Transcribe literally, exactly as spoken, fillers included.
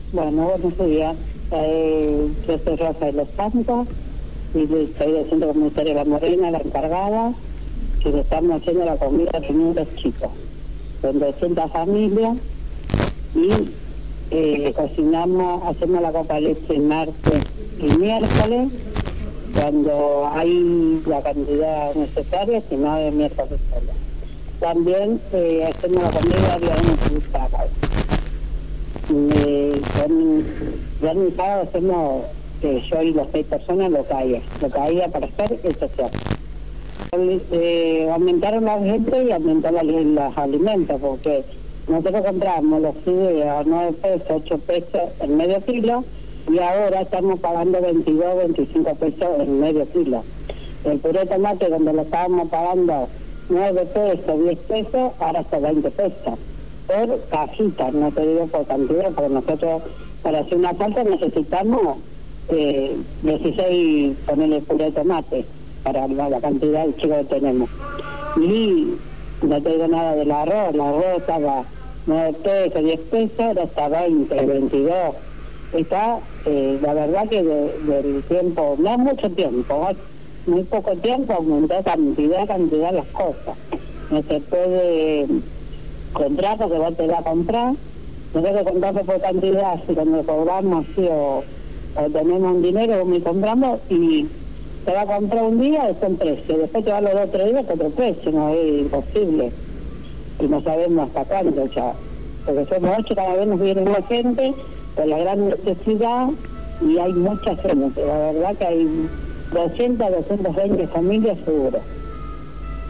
Bueno, buenos días. Eh, yo soy Rosa de los Santos y soy del Centro Comunitario La Morena, la encargada, que le estamos haciendo la comida a niños chicos. Son doscientas familias y eh, cocinamos, hacemos la copa de leche martes y miércoles, cuando hay la cantidad necesaria, si no es miércoles solo. También eh, hacemos la comida viernes y sábado. Eh, con, viernes y sábado hacemos que yo y las seis personas lo caía, lo caía para hacer eso se hace. Eh, aumentaron la gente y aumentaron los alimentos, porque nosotros compramos los fideos a nueve pesos, ocho pesos en medio kilo, y ahora estamos pagando veintidós, veinticinco pesos en medio kilo. El puré de tomate, donde lo estábamos pagando nueve pesos, diez pesos, ahora está veinte pesos. Por cajita, no te digo por cantidad, porque nosotros para hacer una falta necesitamos eh, dieciséis, ponerle puré de tomate, para la, la cantidad de chicos que tenemos. Y no te digo nada del arroz, el arroz estaba nueve pesos, diez pesos, ahora está veinte, veintidós. Está, eh, la verdad que de, del tiempo, no mucho tiempo, muy poco tiempo, aumentó cantidad, cantidad las cosas. No se puede comprar porque vos te vas a comprar, nosotros compramos por cantidad, si cuando cobramos sí, o, o tenemos un dinero, me compramos y te va a comprar un día, es un precio, después te va a los otros días con otro precio, no es imposible, y no sabemos hasta cuándo ya, porque somos ocho, cada vez nos viene más gente, con la gran necesidad, y hay mucha gente, la verdad que hay doscientas, doscientas veinte familias seguro.